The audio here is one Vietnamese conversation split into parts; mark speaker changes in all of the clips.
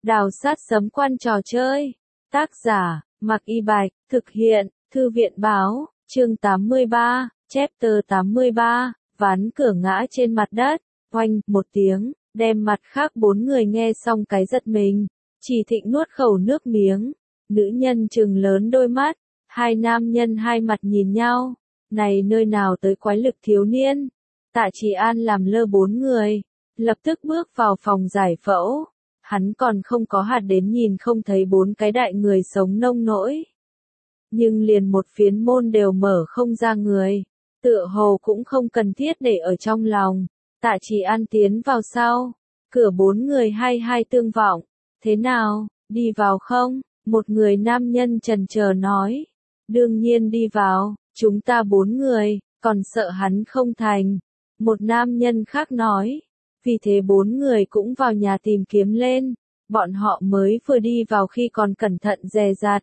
Speaker 1: Đào sát sấm quan trò chơi. Tác giả, Mạc Y Bạch, thực hiện, Thư viện báo, chương 83, chapter 83, ván cửa ngã trên mặt đất, oanh, một tiếng, đem mặt khác bốn người nghe xong cái giật mình. Chỉ Thịnh nuốt khẩu nước miếng, nữ nhân trừng lớn đôi mắt, hai nam nhân hai mặt nhìn nhau, này nơi nào tới quái lực thiếu niên. Tạ Trì An làm lơ bốn người, lập tức bước vào phòng giải phẫu. Hắn còn không có hạt đến nhìn không thấy bốn cái đại người sống nông nỗi. Nhưng liền một phiến môn đều mở không ra người, tựa hồ cũng không cần thiết để ở trong lòng. Tạ Trì An tiến vào sau, cửa bốn người hai tương vọng. Thế nào, đi vào không? Một người nam nhân chần chờ nói. Đương nhiên đi vào, chúng ta bốn người, còn sợ hắn không thành. Một nam nhân khác nói. Vì thế bốn người cũng vào nhà tìm kiếm lên. Bọn họ mới vừa đi vào khi còn cẩn thận dè dặt.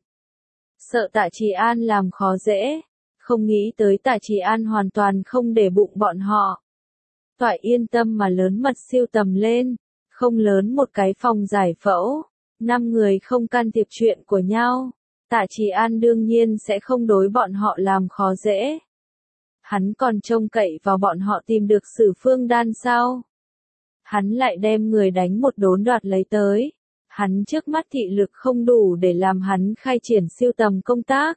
Speaker 1: Sợ Tạ Trì An làm khó dễ. Không nghĩ tới Tạ Trì An hoàn toàn không để bụng bọn họ. Toại yên tâm mà lớn mật siêu tầm lên. Không lớn một cái phòng giải phẫu. 5 người không can thiệp chuyện của nhau. Tạ Trì An đương nhiên sẽ không đối bọn họ làm khó dễ. Hắn còn trông cậy vào bọn họ tìm được Sử Phương Đan sao? Hắn lại đem người đánh một đốn đoạt lấy tới. Hắn trước mắt thị lực không đủ để làm hắn khai triển siêu tầm công tác.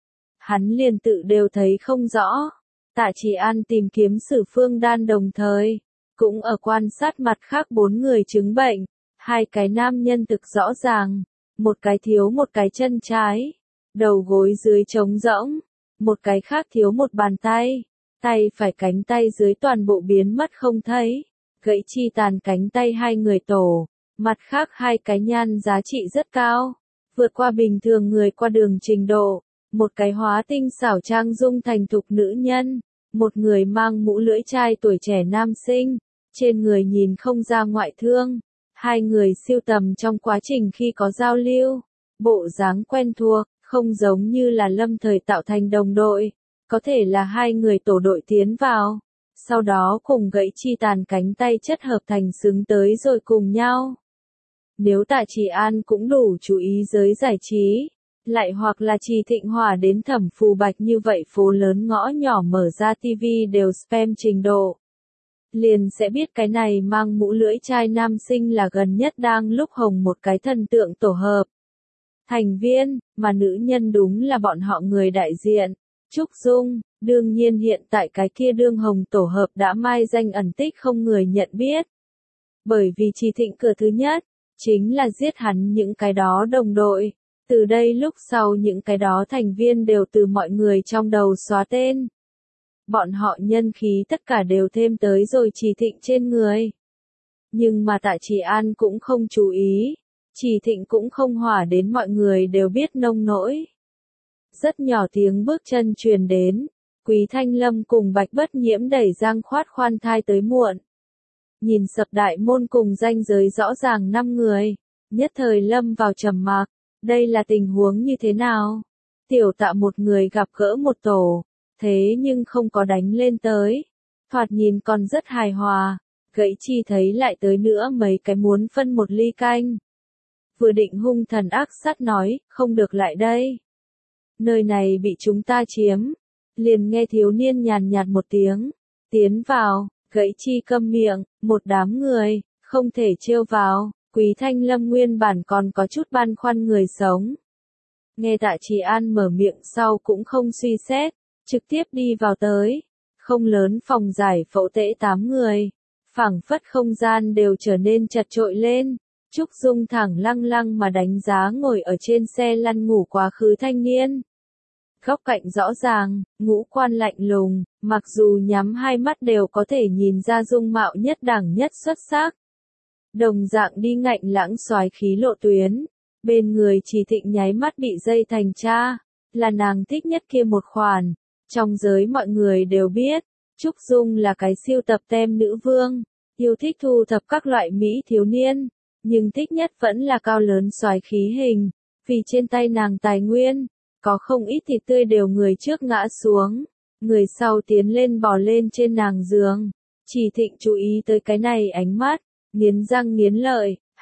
Speaker 1: Hắn liền tự đều thấy không rõ. Tạ Trì An tìm kiếm Sử Phương Đan đồng thời, cũng ở quan sát mặt khác bốn người chứng bệnh. Hai cái nam nhân thực rõ ràng, một cái thiếu một cái chân trái, đầu gối dưới trống rỗng, một cái khác thiếu một bàn tay, tay phải cánh tay dưới toàn bộ biến mất không thấy, gãy chi tàn cánh tay hai người tổ, mặt khác hai cái nhan giá trị rất cao, vượt qua bình thường người qua đường trình độ, một cái hóa tinh xảo trang dung thành thục nữ nhân, một người mang mũ lưỡi chai tuổi trẻ nam sinh, trên người nhìn không ra ngoại thương. Hai người siêu tầm trong quá trình khi có giao lưu, bộ dáng quen thuộc, không giống như là lâm thời tạo thành đồng đội, có thể là hai người tổ đội tiến vào, sau đó cùng gãy chi tàn cánh tay chất hợp thành xứng tới rồi cùng nhau. Nếu Tạ Trì An cũng đủ chú ý giới giải trí, lại hoặc là Trì Thịnh Hòa đến Thẩm Phù Bạch như vậy phố lớn ngõ nhỏ mở ra TV đều spam trình độ. Liền sẽ biết cái này mang mũ lưỡi chai nam sinh là gần nhất đang lúc hồng một cái thần tượng tổ hợp. Thành viên, mà nữ nhân đúng là bọn họ người đại diện. Trúc Dung, đương nhiên hiện tại cái kia đương hồng tổ hợp đã mai danh ẩn tích không người nhận biết. Bởi vì Trì Thịnh cửa thứ nhất, chính là giết hắn những cái đó đồng đội. Từ đây lúc sau những cái đó thành viên đều từ mọi người trong đầu xóa tên. Bọn họ nhân khí tất cả đều thêm tới rồi Trì Thịnh trên người. Nhưng mà Tạ Trì An cũng không chú ý. Trì Thịnh cũng không hỏa đến mọi người đều biết nông nỗi. Rất nhỏ tiếng bước chân truyền đến. Quý Thanh Lâm cùng Bạch Bất Nhiễm đẩy Giang Khoát khoan thai tới muộn. Nhìn sập đại môn cùng ranh giới rõ ràng 5 người. Nhất thời lâm vào trầm mặc. Đây là tình huống như thế nào? Tiểu Tạ một người gặp gỡ một tổ. Thế nhưng không có đánh lên tới. Thoạt nhìn còn rất hài hòa. Gãy chi thấy lại tới nữa mấy cái muốn phân một ly canh. Vừa định hung thần ác sát nói, không được lại đây. Nơi này bị chúng ta chiếm. Liền nghe thiếu niên nhàn nhạt một tiếng. Tiến vào, gãy chi câm miệng, một đám người, không thể trêu vào. Quý Thanh Lâm nguyên bản còn có chút băn khoăn người sống. Nghe Tạ Trì An mở miệng sau cũng không suy xét. Trực tiếp đi vào tới, không lớn phòng giải phẫu tễ 8 người, phảng phất không gian đều trở nên chật trội lên. Trúc Dung thẳng lăng lăng mà đánh giá ngồi ở trên xe lăn ngủ quá khứ thanh niên. Góc cạnh rõ ràng, ngũ quan lạnh lùng, mặc dù nhắm hai mắt đều có thể nhìn ra dung mạo nhất đẳng nhất xuất sắc. Đồng dạng đi ngạnh lãng soái khí lộ tuyến, bên người Trì Thịnh nháy mắt bị dây thành cha, là nàng thích nhất kia một khoản. Trong giới mọi người đều biết, Trúc Dung là cái siêu tập tem nữ vương, yêu thích thu thập các loại mỹ thiếu niên, nhưng thích nhất vẫn là cao lớn soái khí hình, vì trên tay nàng tài nguyên, có không ít thịt tươi đều người trước ngã xuống, người sau tiến lên bò lên trên nàng giường. Trì Thịnh chú ý tới cái này ánh mắt, nghiến răng nghiến lợi,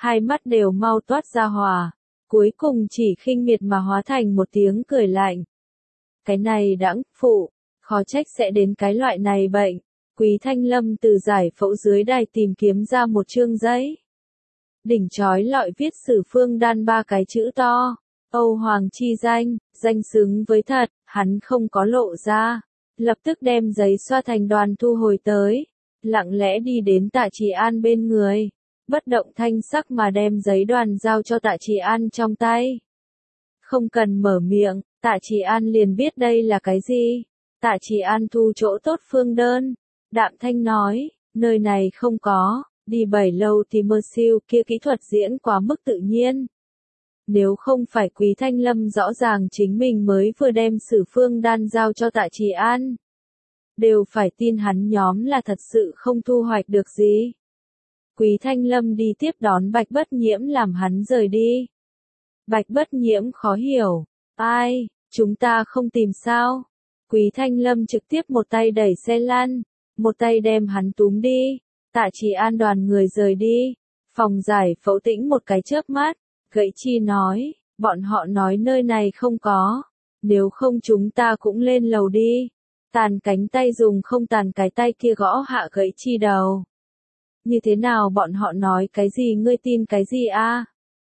Speaker 1: hai mắt đều mau toát ra hòa, cuối cùng chỉ khinh miệt mà hóa thành một tiếng cười lạnh. Cái này đãng phụ, khó trách sẽ đến cái loại này bệnh. Quý Thanh Lâm từ giải phẫu dưới đài tìm kiếm ra một chương giấy. Đỉnh chói lọi viết Sử Phương Đan 3 cái chữ to. Âu Hoàng chi danh, danh xứng với thật, hắn không có lộ ra. Lập tức đem giấy xoa thành đoàn thu hồi tới. Lặng lẽ đi đến Tạ Trì An bên người. Bất động thanh sắc mà đem giấy đoàn giao cho Tạ Trì An trong tay. Không cần mở miệng, Tạ Trì An liền biết đây là cái gì. Tạ Trì An thu chỗ tốt phương đơn. Đạm thanh nói, nơi này không có, đi 7 lâu thì mơ siêu kia kỹ thuật diễn quá mức tự nhiên. Nếu không phải Quý Thanh Lâm rõ ràng chính mình mới vừa đem Sử Phương Đan giao cho Tạ Trì An. Đều phải tin hắn nhóm là thật sự không thu hoạch được gì. Quý Thanh Lâm đi tiếp đón Bạch Bất Nhiễm làm hắn rời đi. Bạch Bất Nhiễm khó hiểu, ai, chúng ta không tìm sao? Quý Thanh Lâm trực tiếp một tay đẩy xe lăn, một tay đem hắn túm đi. Tạ Trì An đoàn người rời đi. Phòng giải phẫu tĩnh một cái chớp mắt, Gãy Chi nói, bọn họ nói nơi này không có. Nếu không chúng ta cũng lên lầu đi. Tàn cánh tay dùng không tàn cái tay kia gõ hạ Gãy Chi đầu. Như thế nào bọn họ nói cái gì ngươi tin cái gì a?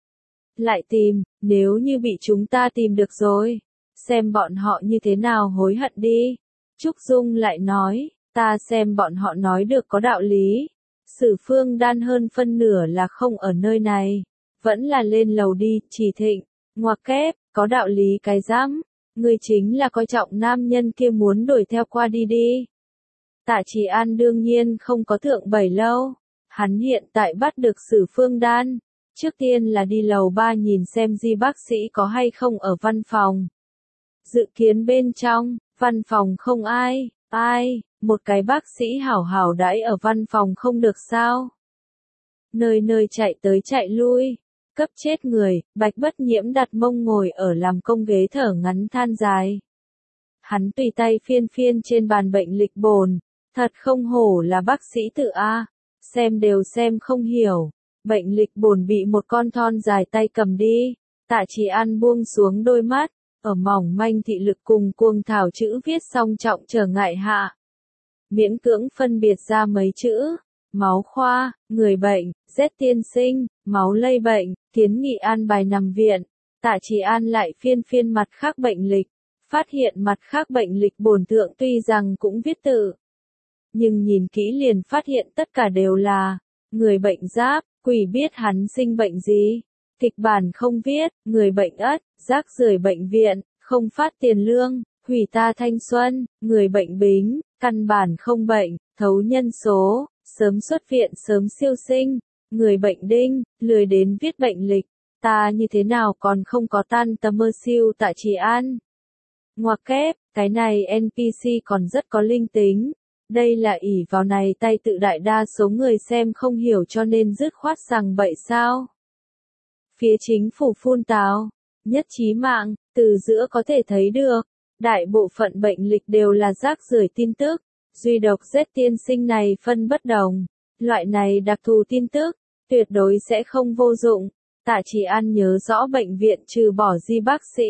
Speaker 1: Lại tìm, nếu như bị chúng ta tìm được rồi. Xem bọn họ như thế nào hối hận đi. Trúc Dung lại nói, ta xem bọn họ nói được có đạo lý. Sử Phương Đan hơn phân nửa là không ở nơi này. Vẫn là lên lầu đi, Chỉ Thịnh. Ngoặc kép, có đạo lý cái rắm. Ngươi chính là coi trọng nam nhân kia muốn đuổi theo qua đi đi. Tạ Trì An đương nhiên không có thượng 7 lâu. Hắn hiện tại bắt được Sử Phương Đan. Trước tiên là đi lầu 3 nhìn xem Di bác sĩ có hay không ở văn phòng. Dự kiến bên trong, văn phòng không ai, một cái bác sĩ hảo hảo đãi ở văn phòng không được sao. Nơi nơi chạy tới chạy lui, cấp chết người, Bạch Bất Nhiễm đặt mông ngồi ở làm công ghế thở ngắn than dài. Hắn tùy tay phiên phiên trên bàn bệnh lịch bồn, thật không hổ là bác sĩ tự A, xem đều xem không hiểu. Bệnh lịch bồn bị một con thon dài tay cầm đi, Tạ Trì An buông xuống đôi mắt, ở mỏng manh thị lực cùng cuồng thảo chữ viết song trọng trở ngại hạ. Miễn cưỡng phân biệt ra mấy chữ, máu khoa, người bệnh, Z tiên sinh, máu lây bệnh, kiến nghị an bài nằm viện. Tạ Trì An lại phiên phiên mặt khác bệnh lịch, phát hiện mặt khác bệnh lịch bổn thượng tuy rằng cũng viết tự. Nhưng nhìn kỹ liền phát hiện tất cả đều là, người bệnh giáp, quỷ biết hắn sinh bệnh gì. Kịch bản không viết, người bệnh ất, rác rưởi bệnh viện, không phát tiền lương, hủy ta thanh xuân, người bệnh bính, căn bản không bệnh, thấu nhân số, sớm xuất viện sớm siêu sinh, người bệnh đinh, lười đến viết bệnh lịch, ta như thế nào còn không có tan tầm mơ siêu Tạ Trì An. Ngoặc kép, cái này NPC còn rất có linh tính. Đây là ỷ vào này tay tự đại đa số người xem không hiểu cho nên dứt khoát rằng bậy sao. Phía chính phủ phun tào, nhất trí mạng, từ giữa có thể thấy được, đại bộ phận bệnh lịch đều là rác rưởi tin tức, duy độc Z tiên sinh này phân bất đồng, loại này đặc thù tin tức, tuyệt đối sẽ không vô dụng. Tạ Trì An nhớ rõ bệnh viện trừ bỏ Di bác sĩ.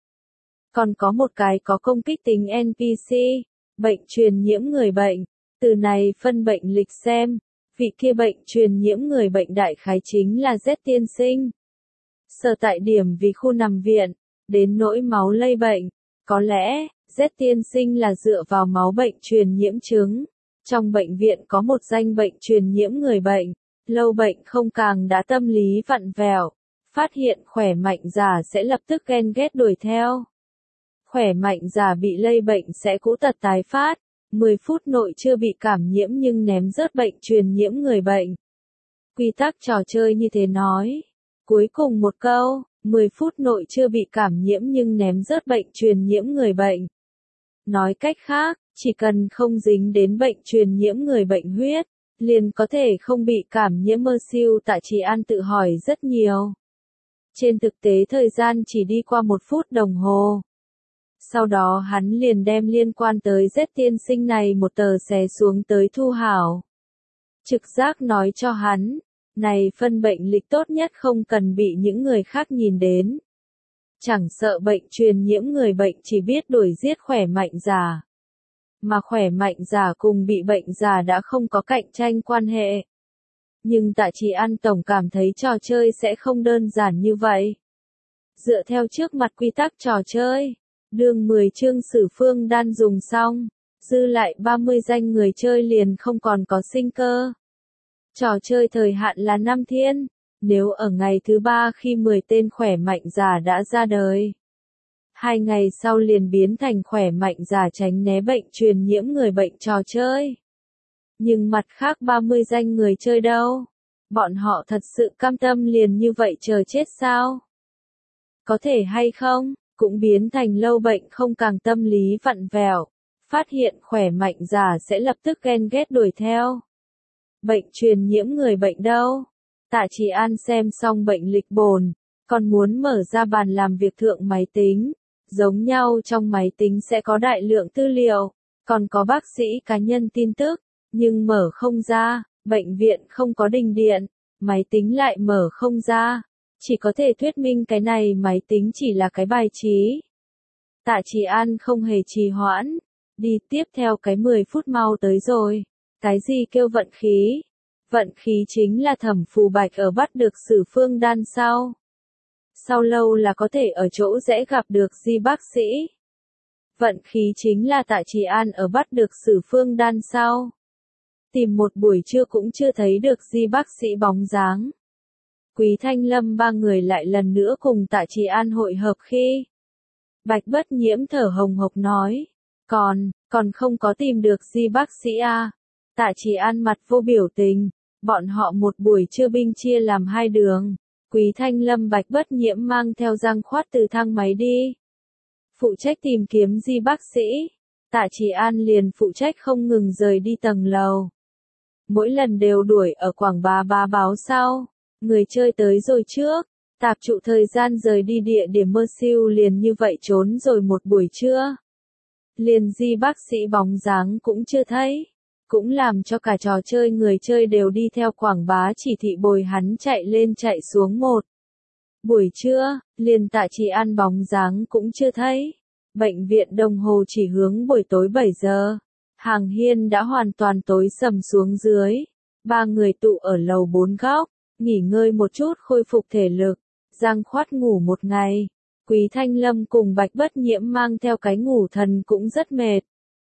Speaker 1: Còn có một cái có công kích tính NPC, bệnh truyền nhiễm người bệnh, từ này phân bệnh lịch xem, vị kia bệnh truyền nhiễm người bệnh đại khái chính là Z tiên sinh. Sở tại điểm vì khu nằm viện, đến nỗi máu lây bệnh, có lẽ, Z tiên sinh là dựa vào máu bệnh truyền nhiễm chứng. Trong bệnh viện có một danh bệnh truyền nhiễm người bệnh, lâu bệnh không càng đã tâm lý vặn vẹo, phát hiện khỏe mạnh giả sẽ lập tức ghen ghét đuổi theo. Khỏe mạnh giả bị lây bệnh sẽ cũ tật tái phát, 10 phút nội chưa bị cảm nhiễm nhưng ném rớt bệnh truyền nhiễm người bệnh. Quy tắc trò chơi như thế nói. Cuối cùng một câu, 10 phút nội chưa bị cảm nhiễm nhưng ném rớt bệnh truyền nhiễm người bệnh. Nói cách khác, chỉ cần không dính đến bệnh truyền nhiễm người bệnh huyết, liền có thể không bị cảm nhiễm mơ siêu. Tạ Trì An tự hỏi rất nhiều. Trên thực tế thời gian chỉ đi qua 1 phút đồng hồ. Sau đó hắn liền đem liên quan tới Z tiên sinh này một tờ xé xuống tới thu hảo. Trực giác nói cho hắn, Này phân bệnh lịch tốt nhất không cần bị những người khác nhìn đến. Chẳng sợ bệnh truyền nhiễm người bệnh chỉ biết đuổi giết khỏe mạnh già. Mà khỏe mạnh già cùng bị bệnh già đã không có cạnh tranh quan hệ. Nhưng Tạ Trì An tổng cảm thấy trò chơi sẽ không đơn giản như vậy. Dựa theo trước mặt quy tắc trò chơi, đường 10 chương Sử Phương Đan dùng xong, dư lại 30 danh người chơi liền không còn có sinh cơ. Trò chơi thời hạn là 5 thiên, nếu ở ngày thứ 3 khi 10 tên khỏe mạnh già đã ra đời. 2 ngày sau liền biến thành khỏe mạnh già tránh né bệnh truyền nhiễm người bệnh trò chơi. Nhưng mặt khác 30 danh người chơi đâu? Bọn họ thật sự cam tâm liền như vậy chờ chết sao? Có thể hay không, cũng biến thành lâu bệnh không càng tâm lý vặn vẹo, phát hiện khỏe mạnh già sẽ lập tức ghen ghét đuổi theo. Bệnh truyền nhiễm người bệnh đâu? Tạ Trì An xem xong bệnh lịch bồn, còn muốn mở ra bàn làm việc thượng máy tính. Giống nhau trong máy tính sẽ có đại lượng tư liệu, còn có bác sĩ cá nhân tin tức, nhưng mở không ra, bệnh viện không có đình điện, máy tính lại mở không ra. Chỉ có thể thuyết minh cái này máy tính chỉ là cái bài trí. Tạ Trì An không hề trì hoãn, đi tiếp theo cái 10 phút mau tới rồi. Cái gì kêu vận khí? Vận khí chính là Thẩm Phù Bạch ở bắt được Sử Phương Đan sau. Sau lâu là có thể ở chỗ dễ gặp được Di bác sĩ. Vận khí chính là Tạ Trì An ở bắt được Sử Phương Đan sau. Tìm một buổi trưa cũng chưa thấy được Di bác sĩ bóng dáng. Quý Thanh Lâm ba người lại lần nữa cùng Tạ Trì An hội hợp khi. Bạch Bất Nhiễm thở hồng hộc nói. Còn không có tìm được Di bác sĩ à. Tạ Trì An mặt vô biểu tình. Bọn họ một buổi trưa binh chia làm 2 đường. Quý Thanh Lâm Bạch Bất Nhiễm mang theo Giang Khoát từ thang máy đi. Phụ trách tìm kiếm Di bác sĩ. Tạ Trì An liền phụ trách không ngừng rời đi tầng lầu. Mỗi lần đều đuổi ở quảng bá báo sau. Người chơi tới rồi trước. Tạp trụ thời gian rời đi địa điểm mơ siêu liền như vậy trốn rồi một buổi trưa. Liền Di bác sĩ bóng dáng cũng chưa thấy. Cũng làm cho cả trò chơi người chơi đều đi theo quảng bá chỉ thị bồi hắn chạy lên chạy xuống một. Buổi trưa, liền Tạ Trì An bóng dáng cũng chưa thấy. Bệnh viện đồng hồ chỉ hướng buổi tối 7 giờ. Hàng hiên đã hoàn toàn tối sầm xuống dưới. 3 người tụ ở lầu 4 góc, nghỉ ngơi một chút khôi phục thể lực. Giang Khoát ngủ một ngày. Quý Thanh Lâm cùng Bạch Bất Nhiễm mang theo cái ngủ thần cũng rất mệt.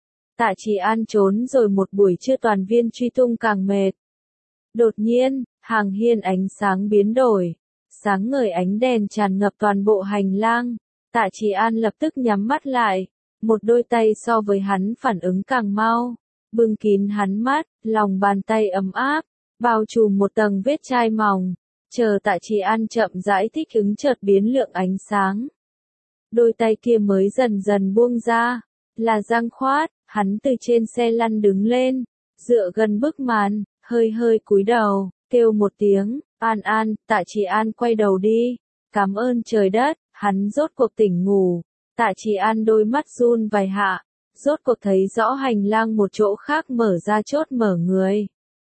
Speaker 1: Tạ Trì An trốn rồi một buổi trưa toàn viên truy tung càng mệt. Đột nhiên, hàng hiên ánh sáng biến đổi. Sáng ngời ánh đèn tràn ngập toàn bộ hành lang. Tạ Trì An lập tức nhắm mắt lại. Một đôi tay so với hắn phản ứng càng mau. Bưng kín hắn mắt, lòng bàn tay ấm áp. Bao trùm một tầng vết chai mỏng. Chờ Tạ Trì An chậm rãi thích ứng chợt biến lượng ánh sáng. Đôi tay kia mới dần dần buông ra. Là Giang Khoát. Hắn từ trên xe lăn đứng lên, dựa gần bức màn, hơi cúi đầu, kêu một tiếng, An, Tạ Trì An quay đầu đi, cảm ơn trời đất, hắn rốt cuộc tỉnh ngủ, Tạ Trì An đôi mắt run vài hạ, rốt cuộc thấy rõ hành lang một chỗ khác mở ra chốt mở người.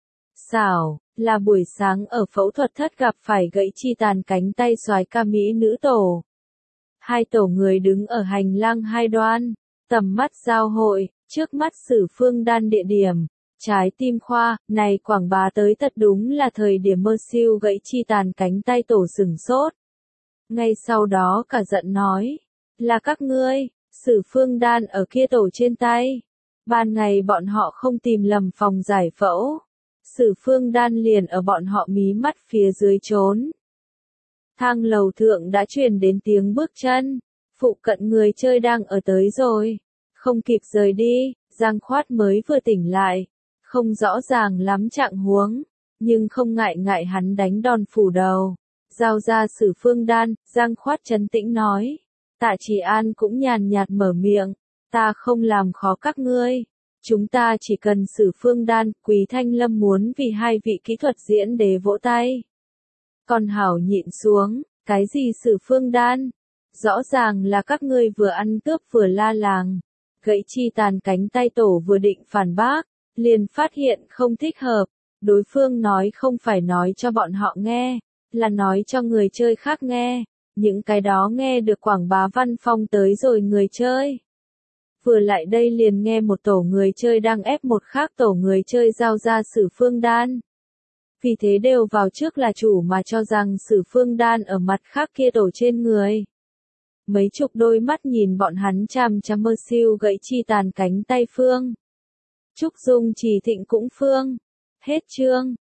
Speaker 1: Xảo, là buổi sáng ở phẫu thuật thất gặp phải gãy chi tàn cánh tay soái ca mỹ nữ tổ. 2 tổ người đứng ở hành lang hai đoan, tầm mắt giao hội. Trước mắt Sử Phương Đan địa điểm, trái tim khoa, này quảng bá tới thật đúng là thời điểm mơ siêu gãy chi tàn cánh tay tổ sửng sốt. Ngay sau đó cả giận nói, là các ngươi, Sử Phương Đan ở kia tổ trên tay. Ban ngày bọn họ không tìm lầm phòng giải phẫu. Sử Phương Đan liền ở bọn họ mí mắt phía dưới trốn. Thang lầu thượng đã truyền đến tiếng bước chân, phụ cận người chơi đang ở tới rồi. Không kịp rời đi, Giang Khoát mới vừa tỉnh lại. Không rõ ràng lắm trạng huống, nhưng không ngại hắn đánh đòn phủ đầu. Giao ra Sử Phương Đan, Giang Khoát trấn tĩnh nói. Tạ Trì An cũng nhàn nhạt mở miệng. Ta không làm khó các ngươi. Chúng ta chỉ cần Sử Phương Đan. Quý Thanh Lâm muốn vì 2 vị kỹ thuật diễn đế vỗ tay. Còn hảo nhịn xuống, cái gì Sử Phương Đan? Rõ ràng là các ngươi vừa ăn cướp vừa la làng. Gãy chi tàn cánh tay tổ vừa định phản bác, liền phát hiện không thích hợp, Đối phương nói không phải nói cho bọn họ nghe, là nói cho người chơi khác nghe. Những cái đó nghe được quảng bá văn phong tới rồi người chơi. Vừa lại đây liền nghe một tổ người chơi đang ép một khác tổ người chơi giao ra Sử Phương Đan. Vì thế đều vào trước là chủ mà cho rằng Sử Phương Đan ở mặt khác kia tổ trên người. Mấy chục đôi mắt nhìn bọn hắn chằm chằm mơ siêu gãy chi tàn cánh tay Phương. Trúc Dung chỉ thịnh cũng Phương. Hết chương.